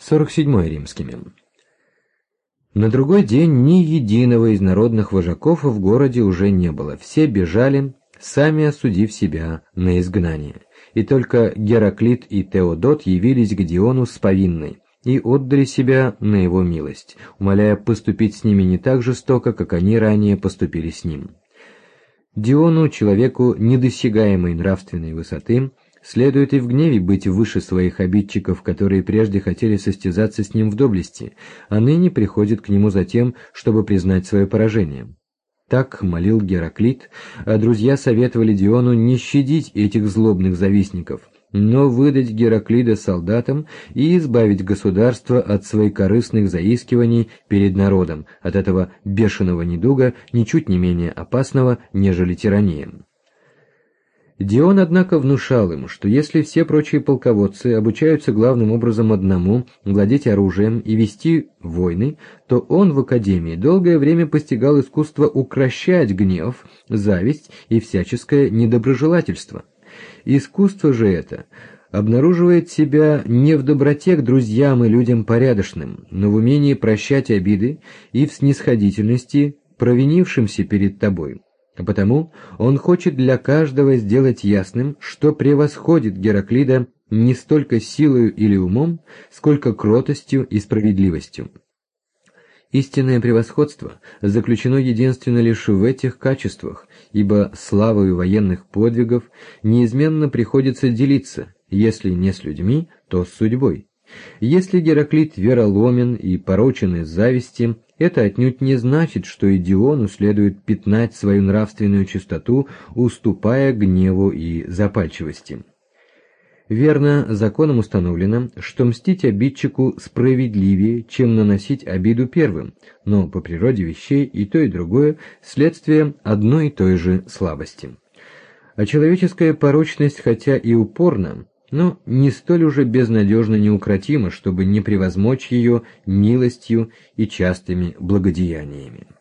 47 римскими. На другой день ни единого из народных вожаков в городе уже не было, все бежали, сами осудив себя на изгнание. И только Гераклит и Теодот явились к Диону с повинной и отдали себя на его милость, умоляя поступить с ними не так жестоко, как они ранее поступили с ним. Диону, человеку недосягаемой нравственной высоты, следует и в гневе быть выше своих обидчиков, которые прежде хотели состязаться с ним в доблести, а ныне приходят к нему за тем, чтобы признать свое поражение. Так молил Гераклит, а друзья советовали Диону не щадить этих злобных завистников, но выдать Гераклида солдатам и избавить государство от своекорыстных заискиваний перед народом, от этого бешеного недуга, ничуть не менее опасного, нежели тирания. Дион, однако, внушал им, что если все прочие полководцы обучаются главным образом одному — владеть оружием и вести войны, то он в академии долгое время постигал искусство укрощать гнев, зависть и всяческое недоброжелательство. Искусство же это обнаруживает себя не в доброте к друзьям и людям порядочным, но в умении прощать обиды и в снисходительности провинившимся перед тобой. А потому он хочет для каждого сделать ясным, что превосходит Гераклида не столько силою или умом, сколько кротостью и справедливостью. Истинное превосходство заключено единственно лишь в этих качествах, ибо славою военных подвигов неизменно приходится делиться, если не с людьми, то с судьбой. Если Гераклит вероломен и порочен из зависти, это отнюдь не значит, что и Диону следует пятнать свою нравственную чистоту, уступая гневу и запальчивости. Верно, законом установлено, что мстить обидчику справедливее, чем наносить обиду первым, но по природе вещей и то, и другое следствие одной и той же слабости. А человеческая порочность, хотя и упорна, но не столь уже безнадежно неукротима, чтобы не превозмочь ее милостью и частыми благодеяниями.